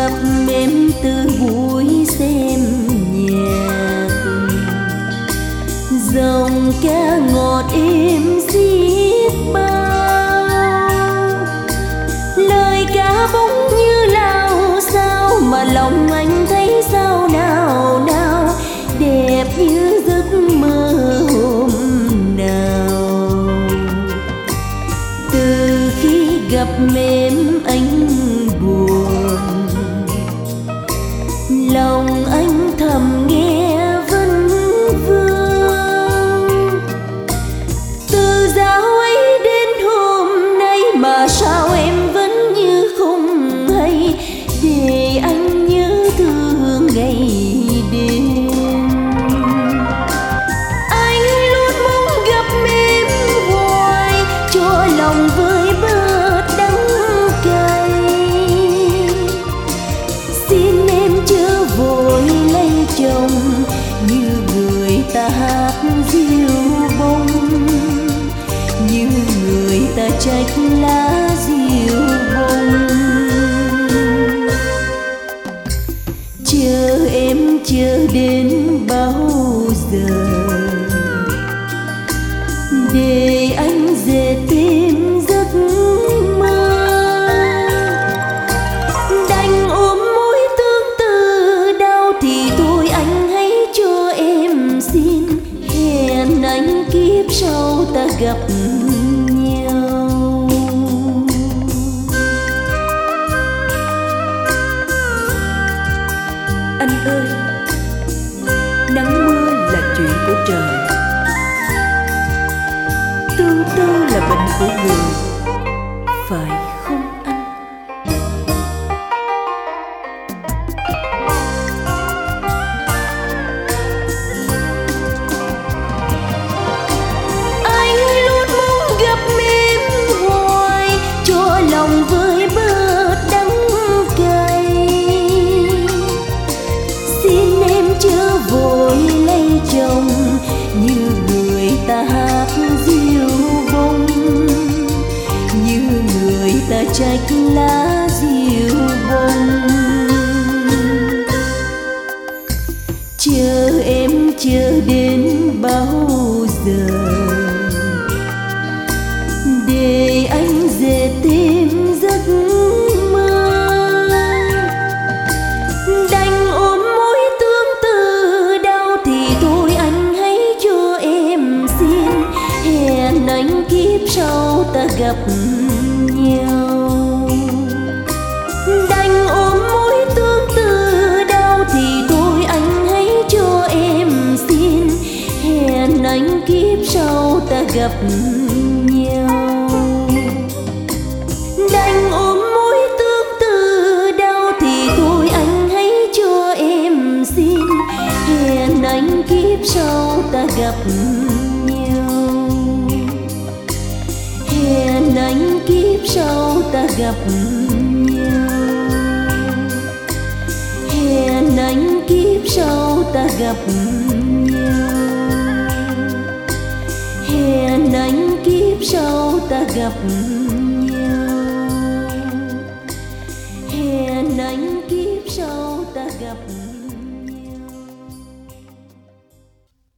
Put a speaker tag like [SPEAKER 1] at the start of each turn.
[SPEAKER 1] gặp em từ buổi xem nhạc, dòng ca ngọt êm xiết bao, lời ca bỗng như lao sao mà lòng anh thấy sao nào nào, đẹp như giấc mơ hôm nào. Từ khi gặp em anh buồn, lòng anh thầm nghe vấn vương. Từ dạo ấy đến hôm nay mà sao em vẫn như không hay, để anh nhớ thương ngày đêm. Anh luôn mong gặp em hoài, cho lòng vơi bớt đắng cay. Xin em chớ vội lấy chồng, như người ta hát diêu bông, như người ta trách lá diêu bông. Chờ em chờ đến bao giờ, để anh dệt thêm giấc mơ. Đành ôm mối tương tư đau thì thôi anh hãy cho em xin, hẹn anh kiếp sau ta gặp nhau.
[SPEAKER 2] Anh ơi, nắng mưa là chuyện của trời, tương tư là bệnh của người, phải không anh?
[SPEAKER 1] Anh luôn mong gặp em hoài, cho lòng vơi bớt đắng cay. Xin em chớ vội lấy chồng, như người ta hát diêu bông, như người ta trách lá diêu bông. Chờ em chờ đến bao giờ, để anh dệt thêm giấc mơ. Đành ôm mối tương tư đau thì thôi anh hãy cho em xin, hẹn anh kiếp sau ta gặp nhau. Đành ôm mối tương tư đau thì thôi anh hãy cho em xin, hẹn anh kiếp sau ta gặp nhau. Đành ôm mối tương tư đau thì thôi anh hãy cho em xin, hẹn anh kiếp sau ta gặp nhau. Hẹn anh kiếp sau ta gặp nhau. Hẹn anh kiếp sau ta gặp nhau. Hẹn anh kiếp sau ta gặp nhau. Hẹn anh kiếp sau ta gặp nhau.